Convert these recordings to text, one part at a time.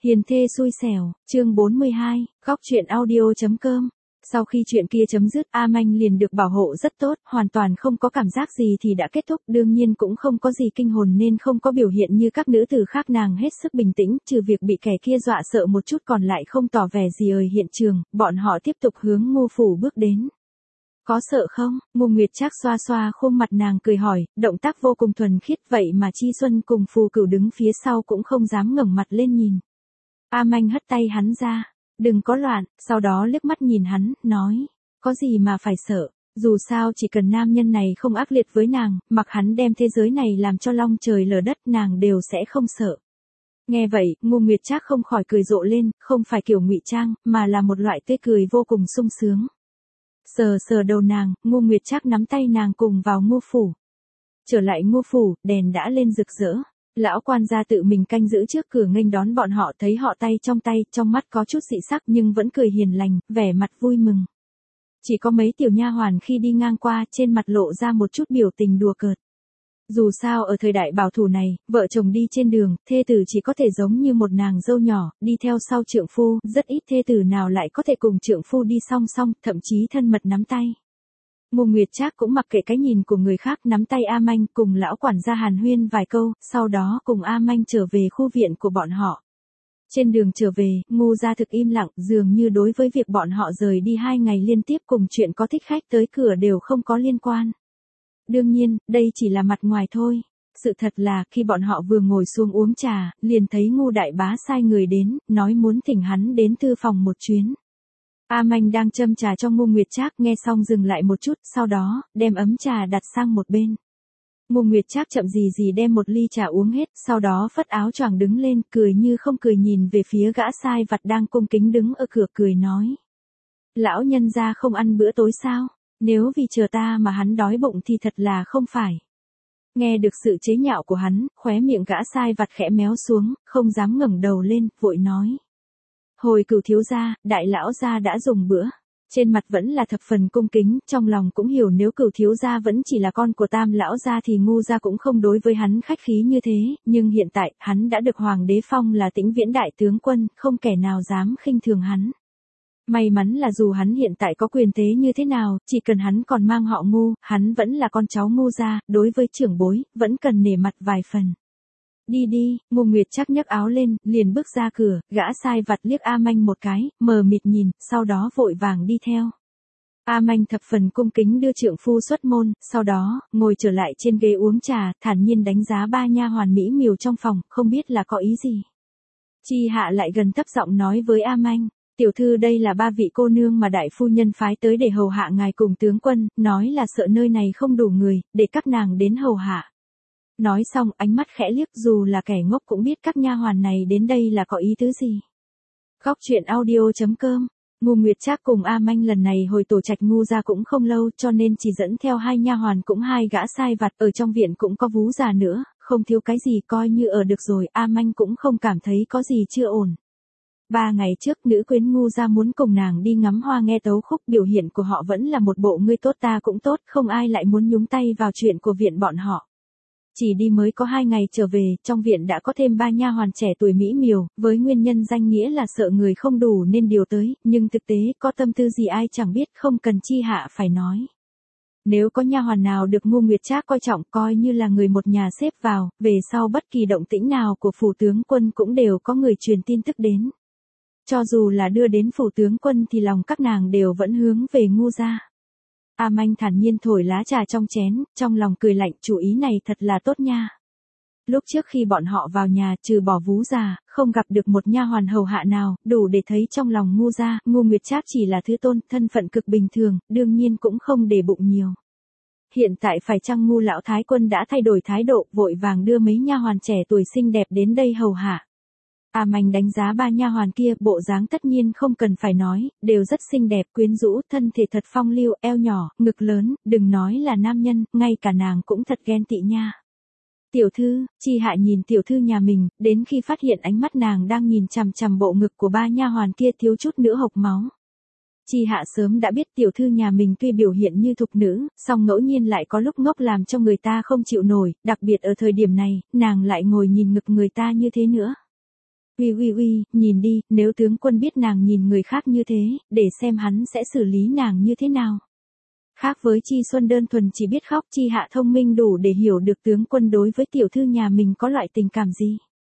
Hiền thê xui xẻo, chương 42, góc truyện audio.com. Sau khi chuyện kia chấm dứt, A Manh liền được bảo hộ rất tốt, hoàn toàn không có cảm giác gì thì đã kết thúc, đương nhiên cũng không có gì kinh hồn nên không có biểu hiện như các nữ tử khác, nàng hết sức bình tĩnh, trừ việc bị kẻ kia dọa sợ một chút còn lại không tỏ vẻ gì ở hiện trường, bọn họ tiếp tục hướng Ngô phủ bước đến. Có sợ không? Ngô Nguyệt Trác xoa xoa khuôn mặt nàng cười hỏi, động tác vô cùng thuần khiết, vậy mà Chi Xuân cùng Phù Cửu đứng phía sau cũng không dám ngẩng mặt lên nhìn. A Manh hất tay hắn ra, đừng có loạn, sau đó liếc mắt nhìn hắn, nói, có gì mà phải sợ, dù sao chỉ cần nam nhân này không ác liệt với nàng, mặc hắn đem thế giới này làm cho long trời lở đất nàng đều sẽ không sợ. Nghe vậy, Ngô Nguyệt Trác không khỏi cười rộ lên, không phải kiểu ngụy trang, mà là một loại tươi cười vô cùng sung sướng. Sờ sờ đầu nàng, Ngô Nguyệt Trác nắm tay nàng cùng vào Ngô phủ. Trở lại Ngô phủ, đèn đã lên rực rỡ. Lão quan gia tự mình canh giữ trước cửa nghênh đón bọn họ, thấy họ tay, trong mắt có chút dị sắc nhưng vẫn cười hiền lành, vẻ mặt vui mừng. Chỉ có mấy tiểu nha hoàn khi đi ngang qua, trên mặt lộ ra một chút biểu tình đùa cợt. Dù sao ở thời đại bảo thủ này, vợ chồng đi trên đường, thê tử chỉ có thể giống như một nàng dâu nhỏ, đi theo sau trượng phu, rất ít thê tử nào lại có thể cùng trượng phu đi song song, thậm chí thân mật nắm tay. Ngô Nguyệt Trác cũng mặc kệ cái nhìn của người khác, nắm tay A Manh cùng lão quản gia hàn huyên vài câu, sau đó cùng A Manh trở về khu viện của bọn họ. Trên đường trở về, Ngô gia thực im lặng, dường như đối với việc bọn họ rời đi 2 ngày liên tiếp cùng chuyện có thích khách tới cửa đều không có liên quan. Đương nhiên, đây chỉ là mặt ngoài thôi. Sự thật là, khi bọn họ vừa ngồi xuống uống trà, liền thấy Ngô đại bá sai người đến, nói muốn thỉnh hắn đến thư phòng một chuyến. A Manh đang châm trà cho Ngô Nguyệt Trác, nghe xong dừng lại một chút, sau đó, đem ấm trà đặt sang một bên. Ngô Nguyệt Trác chậm gì gì đem một ly trà uống hết, sau đó phất áo choàng đứng lên, cười như không cười nhìn về phía gã sai vặt đang cung kính đứng ở cửa, cười nói. Lão nhân gia không ăn bữa tối sao? Nếu vì chờ ta mà hắn đói bụng thì thật là không phải. Nghe được sự chế nhạo của hắn, khóe miệng gã sai vặt khẽ méo xuống, không dám ngẩng đầu lên, vội nói. Hồi Cửu thiếu gia, đại lão gia đã dùng bữa. Trên mặt vẫn là thập phần cung kính, trong lòng cũng hiểu nếu Cửu thiếu gia vẫn chỉ là con của Tam lão gia thì Ngô gia cũng không đối với hắn khách khí như thế, nhưng hiện tại, hắn đã được hoàng đế phong là Tĩnh Viễn đại tướng quân, không kẻ nào dám khinh thường hắn. May mắn là dù hắn hiện tại có quyền thế như thế nào, chỉ cần hắn còn mang họ Ngô, hắn vẫn là con cháu Ngô gia, đối với trưởng bối, vẫn cần nể mặt vài phần. Đi đi, Ngô Nguyệt Trác nhấc áo lên, liền bước ra cửa, gã sai vặt liếc A Manh một cái, mờ mịt nhìn, sau đó vội vàng đi theo. A Manh thập phần cung kính đưa trượng phu xuất môn, sau đó, ngồi trở lại trên ghế uống trà, thản nhiên đánh giá 3 nha hoàn mỹ miều trong phòng, không biết là có ý gì. Chi Hạ lại gần thấp giọng nói với A Manh. Tiểu thư, đây là 3 vị cô nương mà đại phu nhân phái tới để hầu hạ ngài cùng tướng quân, nói là sợ nơi này không đủ người, để các nàng đến hầu hạ. Nói xong, ánh mắt khẽ liếc, dù là kẻ ngốc cũng biết các nha hoàn này đến đây là có ý tứ gì. Góc truyện audio.com. Ngô Nguyệt Trác cùng A Manh lần này hồi tổ trạch Ngô gia cũng không lâu, cho nên chỉ dẫn theo 2 nha hoàn cũng 2 gã sai vặt, ở trong viện cũng có vú già nữa, không thiếu cái gì, coi như ở được rồi. A Manh cũng không cảm thấy có gì chưa ổn. 3 ngày trước, nữ quyến Ngô gia muốn cùng nàng đi ngắm hoa nghe tấu khúc, biểu hiện của họ vẫn là một bộ ngươi tốt ta cũng tốt, không ai lại muốn nhúng tay vào chuyện của viện bọn họ. Chỉ đi mới có 2 ngày trở về, trong viện đã có thêm 3 nha hoàn trẻ tuổi mỹ miều, với nguyên nhân danh nghĩa là sợ người không đủ nên điều tới, nhưng thực tế có tâm tư gì ai chẳng biết, không cần Chi Hạ phải nói. Nếu có nha hoàn nào được Ngô Nguyệt Trác coi trọng, coi như là người một nhà xếp vào, về sau bất kỳ động tĩnh nào của phủ tướng quân cũng đều có người truyền tin tức đến. Cho dù là đưa đến phủ tướng quân thì lòng các nàng đều vẫn hướng về Ngô gia. A Manh thản nhiên thổi lá trà trong chén, trong lòng cười lạnh, chủ ý này thật là tốt nha. Lúc trước khi bọn họ vào nhà, trừ bỏ vú già, không gặp được một nha hoàn hầu hạ nào, đủ để thấy trong lòng Ngô gia, Ngô Nguyệt Trác chỉ là thứ tôn, thân phận cực bình thường, đương nhiên cũng không để bụng nhiều. Hiện tại phải chăng Ngô lão thái quân đã thay đổi thái độ, vội vàng đưa mấy nha hoàn trẻ tuổi xinh đẹp đến đây hầu hạ. A Manh đánh giá 3 nha hoàn kia, bộ dáng tất nhiên không cần phải nói, đều rất xinh đẹp, quyến rũ, thân thể thật phong lưu, eo nhỏ, ngực lớn, đừng nói là nam nhân, ngay cả nàng cũng thật ghen tị nha. Tiểu thư, Chi Hạ nhìn tiểu thư nhà mình, đến khi phát hiện ánh mắt nàng đang nhìn chằm chằm bộ ngực của 3 nha hoàn kia thiếu chút nữa hộc máu. Chi Hạ sớm đã biết tiểu thư nhà mình tuy biểu hiện như thục nữ, song ngẫu nhiên lại có lúc ngốc làm cho người ta không chịu nổi, đặc biệt ở thời điểm này, nàng lại ngồi nhìn ngực người ta như thế nữa. Uy, nhìn đi, nếu tướng quân biết nàng nhìn người khác như thế, để xem hắn sẽ xử lý nàng như thế nào. Khác với Chi Xuân đơn thuần chỉ biết khóc, Chi Hạ thông minh đủ để hiểu được tướng quân đối với tiểu thư nhà mình có loại tình cảm gì.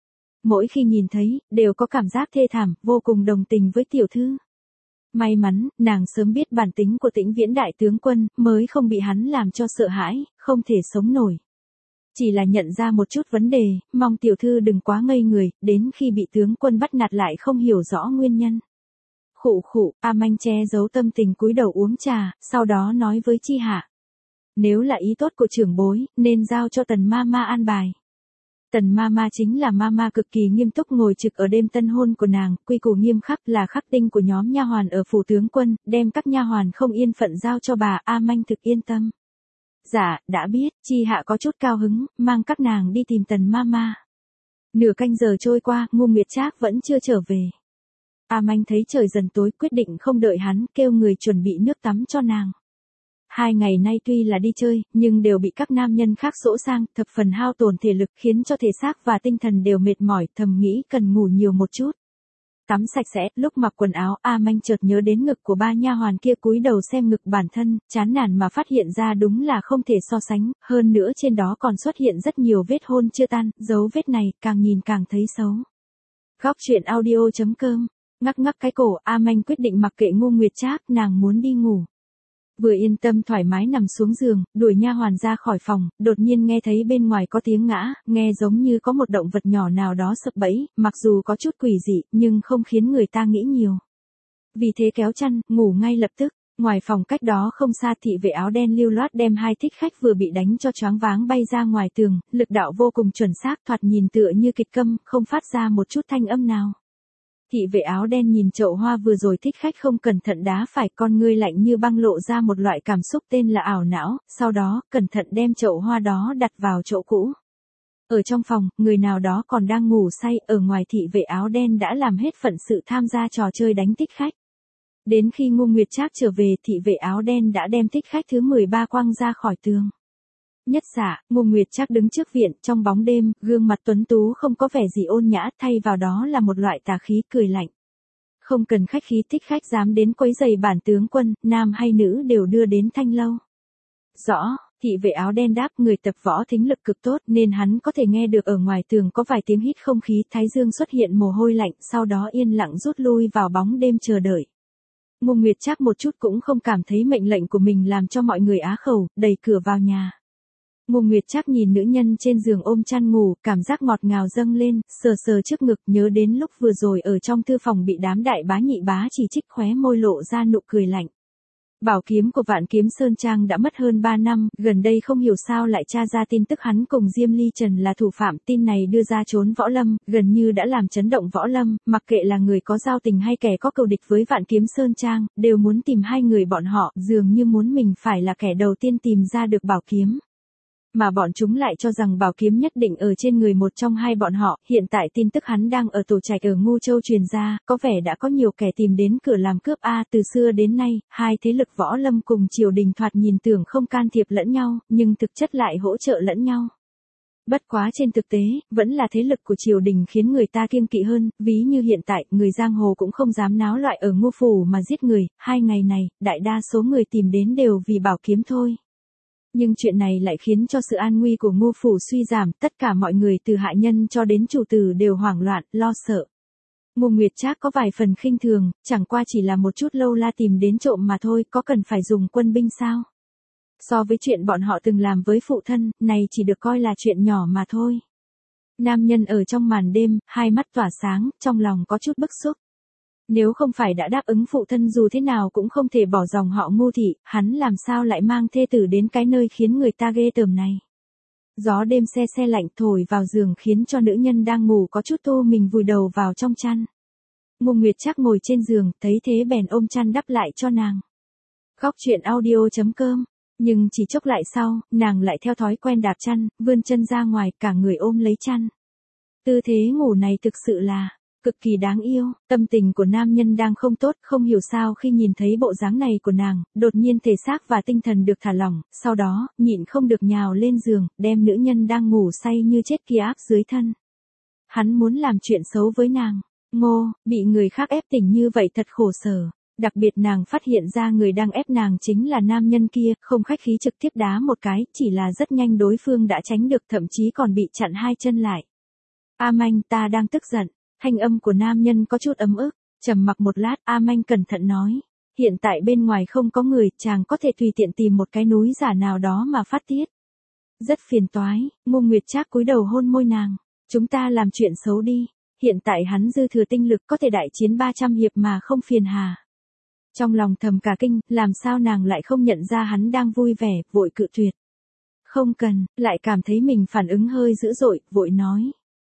Mỗi khi nhìn thấy, đều có cảm giác thê thảm, vô cùng đồng tình với tiểu thư. May mắn, nàng sớm biết bản tính của Tĩnh Viễn đại tướng quân, mới không bị hắn làm cho sợ hãi, không thể sống nổi. Chỉ là nhận ra một chút vấn đề, mong tiểu thư đừng quá ngây người, đến khi bị tướng quân bắt nạt lại không hiểu rõ nguyên nhân. Khụ, A Manh che giấu tâm tình cúi đầu uống trà, sau đó nói với Chi Hạ. Nếu là ý tốt của trưởng bối, nên giao cho Tần Mama an bài. Tần Mama chính là Mama cực kỳ nghiêm túc ngồi trực ở đêm tân hôn của nàng, quy củ nghiêm khắc là khắc tinh của nhóm nha hoàn ở phủ tướng quân, đem các nha hoàn không yên phận giao cho bà. A Manh thực yên tâm. Dạ, đã biết. Chi Hạ có chút cao hứng, mang các nàng đi tìm Tần Mama. Nửa canh giờ trôi qua, Ngô Nguyệt Trác vẫn chưa trở về. A Manh thấy trời dần tối, quyết định không đợi hắn, kêu người chuẩn bị nước tắm cho nàng. 2 ngày nay tuy là đi chơi, nhưng đều bị các nam nhân khác dỗ sang, thập phần hao tổn thể lực, khiến cho thể xác và tinh thần đều mệt mỏi, thầm nghĩ cần ngủ nhiều một chút. Tắm sạch sẽ, lúc mặc quần áo, A Manh chợt nhớ đến ngực của ba nha hoàn kia, cúi đầu xem ngực bản thân, chán nản mà phát hiện ra đúng là không thể so sánh, hơn nữa trên đó còn xuất hiện rất nhiều vết hôn chưa tan, dấu vết này càng nhìn càng thấy xấu. Góc truyện audio.com. Ngắc cái cổ, A Manh quyết định mặc kệ Ngô Nguyệt Trác, nàng muốn đi ngủ. Vừa yên tâm thoải mái nằm xuống giường, đuổi nha hoàn ra khỏi phòng, đột nhiên nghe thấy bên ngoài có tiếng ngã, nghe giống như có một động vật nhỏ nào đó sập bẫy, mặc dù có chút quỷ dị, nhưng không khiến người ta nghĩ nhiều. Vì thế kéo chăn, ngủ ngay lập tức. Ngoài phòng cách đó không xa, thị vệ áo đen lưu loát đem 2 thích khách vừa bị đánh cho choáng váng bay ra ngoài tường, lực đạo vô cùng chuẩn xác, thoạt nhìn tựa như kịch câm, không phát ra một chút thanh âm nào. Thị vệ áo đen nhìn chậu hoa vừa rồi thích khách không cẩn thận đá phải, con ngươi lạnh như băng lộ ra một loại cảm xúc tên là ảo não, sau đó, cẩn thận đem chậu hoa đó đặt vào chỗ cũ. Ở trong phòng, người nào đó còn đang ngủ say, ở ngoài thị vệ áo đen đã làm hết phận sự tham gia trò chơi đánh thích khách. Đến khi Ngô Nguyệt Trác trở về, thị vệ áo đen đã đem thích khách thứ 13 quăng ra khỏi tường. Nhất dạ, Ngô Nguyệt Trác đứng trước viện, trong bóng đêm, gương mặt tuấn tú không có vẻ gì ôn nhã, thay vào đó là một loại tà khí cười lạnh. Không cần khách khí, thích khách dám đến quấy rầy bản tướng quân, nam hay nữ đều đưa đến thanh lâu. Rõ, thị vệ áo đen đáp, người tập võ thính lực cực tốt nên hắn có thể nghe được ở ngoài tường có vài tiếng hít không khí, thái dương xuất hiện mồ hôi lạnh, sau đó yên lặng rút lui vào bóng đêm chờ đợi. Ngô Nguyệt Trác một chút cũng không cảm thấy mệnh lệnh của mình làm cho mọi người á khẩu, đẩy cửa vào nhà. Ngô Nguyệt Trác nhìn nữ nhân trên giường ôm chăn ngủ, cảm giác ngọt ngào dâng lên, sờ trước ngực, nhớ đến lúc vừa rồi ở trong thư phòng bị đám đại bá nhị bá chỉ trích, khóe môi lộ ra nụ cười lạnh. Bảo kiếm của Vạn Kiếm Sơn Trang đã mất hơn 3 năm, gần đây không hiểu sao lại tra ra tin tức hắn cùng Diêm Ly Trần là thủ phạm, tin này đưa ra trốn võ lâm, gần như đã làm chấn động võ lâm, mặc kệ là người có giao tình hay kẻ có cừu địch với Vạn Kiếm Sơn Trang, đều muốn tìm hai người bọn họ, dường như muốn mình phải là kẻ đầu tiên tìm ra được bảo kiếm. Mà bọn chúng lại cho rằng bảo kiếm nhất định ở trên người một trong hai bọn họ, hiện tại tin tức hắn đang ở tổ trạch ở Ngô Châu truyền ra, có vẻ đã có nhiều kẻ tìm đến cửa làm cướp. Từ xưa đến nay, hai thế lực võ lâm cùng triều đình thoạt nhìn tưởng không can thiệp lẫn nhau, nhưng thực chất lại hỗ trợ lẫn nhau. Bất quá trên thực tế, vẫn là thế lực của triều đình khiến người ta kiêng kỵ hơn, ví như hiện tại, người giang hồ cũng không dám náo loạn ở Ngô phủ mà giết người, 2 ngày này, đại đa số người tìm đến đều vì bảo kiếm thôi. Nhưng chuyện này lại khiến cho sự an nguy của Ngô phủ suy giảm, tất cả mọi người từ hạ nhân cho đến chủ tử đều hoảng loạn, lo sợ. Ngô Nguyệt Trác có vài phần khinh thường, chẳng qua chỉ là một chút lâu la tìm đến trộm mà thôi, có cần phải dùng quân binh sao? So với chuyện bọn họ từng làm với phụ thân, này chỉ được coi là chuyện nhỏ mà thôi. Nam nhân ở trong màn đêm, hai mắt tỏa sáng, trong lòng có chút bức xúc. Nếu không phải đã đáp ứng phụ thân dù thế nào cũng không thể bỏ dòng họ Ngô thị, hắn làm sao lại mang thê tử đến cái nơi khiến người ta ghê tởm này. Gió đêm se lạnh thổi vào giường khiến cho nữ nhân đang ngủ có chút tô mình vùi đầu vào trong chăn. Ngô Nguyệt Trác ngồi trên giường, thấy thế bèn ôm chăn đắp lại cho nàng. Góc truyện audio.com. Nhưng chỉ chốc lại sau, nàng lại theo thói quen đạp chăn, vươn chân ra ngoài, cả người ôm lấy chăn. Tư thế ngủ này thực sự là cực kỳ đáng yêu. Tâm tình của nam nhân đang không tốt, không hiểu sao khi nhìn thấy bộ dáng này của nàng, đột nhiên thể xác và tinh thần được thả lỏng, sau đó, nhịn không được nhào lên giường, đem nữ nhân đang ngủ say như chết kia áp dưới thân. hắn muốn làm chuyện xấu với nàng. Ngô, bị người khác ép tỉnh như vậy thật khổ sở. Đặc biệt nàng phát hiện ra người đang ép nàng chính là nam nhân kia, không khách khí trực tiếp đá một cái, chỉ là rất nhanh đối phương đã tránh được, thậm chí còn bị chặn hai chân lại. A Manh, ta đang tức giận. Thanh âm của nam nhân có chút ấm ức, trầm mặc một lát, A Manh cẩn thận nói. Hiện tại bên ngoài không có người, chàng có thể tùy tiện tìm một cái núi giả nào đó mà phát tiết. Rất phiền toái, Ngô Nguyệt Trác cúi đầu hôn môi nàng. Chúng ta làm chuyện xấu đi. Hiện tại hắn dư thừa tinh lực có thể đại chiến 300 hiệp mà không phiền hà. Trong lòng thầm cả kinh, làm sao nàng lại không nhận ra hắn đang vui vẻ, vội cự tuyệt. Không cần, lại cảm thấy mình phản ứng hơi dữ dội, vội nói.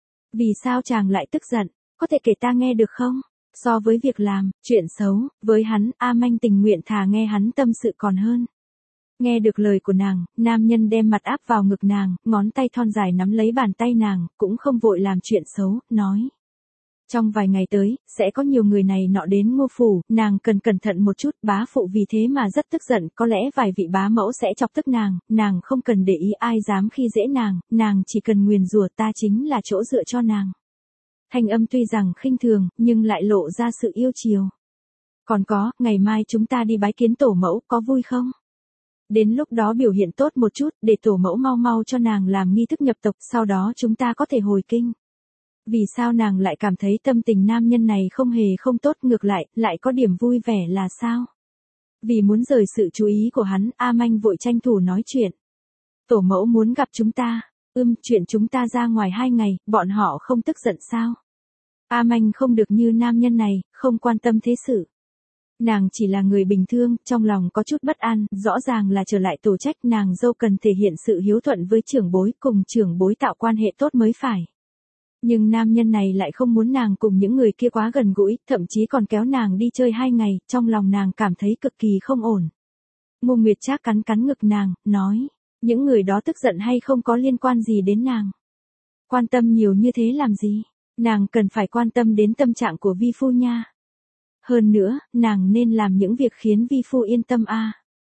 Vì sao chàng lại tức giận, có thể kể ta nghe được không? So với việc làm, chuyện xấu, với hắn, A Manh tình nguyện thà nghe hắn tâm sự còn hơn. Nghe được lời của nàng, nam nhân đem mặt áp vào ngực nàng, ngón tay thon dài nắm lấy bàn tay nàng, cũng không vội làm chuyện xấu, nói. Trong vài ngày tới, sẽ có nhiều người này nọ đến Ngô phủ, nàng cần cẩn thận một chút, bá phụ vì thế mà rất tức giận, có lẽ vài vị bá mẫu sẽ chọc tức nàng không cần để ý ai dám khi dễ nàng chỉ cần nguyền rủa ta chính là chỗ dựa cho nàng. Thanh âm tuy rằng khinh thường, nhưng lại lộ ra sự yêu chiều. Còn có, ngày mai chúng ta đi bái kiến tổ mẫu, có vui không? Đến lúc đó biểu hiện tốt một chút, để tổ mẫu mau mau cho nàng làm nghi thức nhập tộc, sau đó chúng ta có thể hồi kinh. Vì sao nàng lại cảm thấy tâm tình nam nhân này không hề không tốt, ngược lại có điểm vui vẻ là sao? Vì muốn rời sự chú ý của hắn, A Manh vội tranh thủ nói chuyện. Tổ mẫu muốn gặp chúng ta. Chuyện chúng ta ra ngoài 2 ngày, bọn họ không tức giận sao? A Manh không được như nam nhân này, không quan tâm thế sự. Nàng chỉ là người bình thường, trong lòng có chút bất an, rõ ràng là trở lại tổ trách, nàng dâu cần thể hiện sự hiếu thuận với trưởng bối, cùng trưởng bối tạo quan hệ tốt mới phải. Nhưng nam nhân này lại không muốn nàng cùng những người kia quá gần gũi, thậm chí còn kéo nàng đi chơi 2 ngày, trong lòng nàng cảm thấy cực kỳ không ổn. Ngô Nguyệt Trác cắn ngực nàng, nói, những người đó tức giận hay không có liên quan gì đến nàng. Quan tâm nhiều như thế làm gì, nàng cần phải quan tâm đến tâm trạng của vi phu nha. Hơn nữa, nàng nên làm những việc khiến vi phu yên tâm a.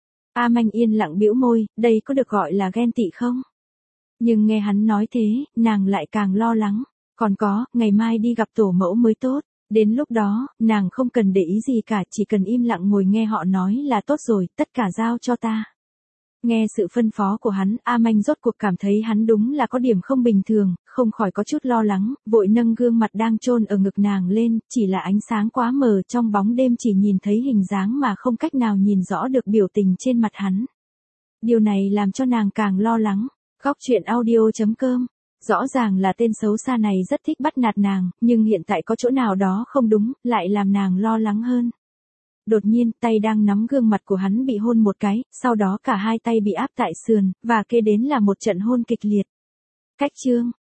A Manh yên lặng bĩu môi, đây có được gọi là ghen tị không? Nhưng nghe hắn nói thế, nàng lại càng lo lắng. Còn có, ngày mai đi gặp tổ mẫu mới tốt. Đến lúc đó, nàng không cần để ý gì cả, chỉ cần im lặng ngồi nghe họ nói là tốt rồi, tất cả giao cho ta. Nghe sự phân phó của hắn, A Manh rốt cuộc cảm thấy hắn đúng là có điểm không bình thường, không khỏi có chút lo lắng, vội nâng gương mặt đang chôn ở ngực nàng lên, chỉ là ánh sáng quá mờ, trong bóng đêm chỉ nhìn thấy hình dáng mà không cách nào nhìn rõ được biểu tình trên mặt hắn. Điều này làm cho nàng càng lo lắng. Góc truyện audio.com. Rõ ràng là tên xấu xa này rất thích bắt nạt nàng, nhưng hiện tại có chỗ nào đó không đúng, lại làm nàng lo lắng hơn. Đột nhiên, tay đang nắm gương mặt của hắn bị hôn một cái, sau đó cả hai tay bị áp tại sườn, và kế đến là một trận hôn kịch liệt. Cách chương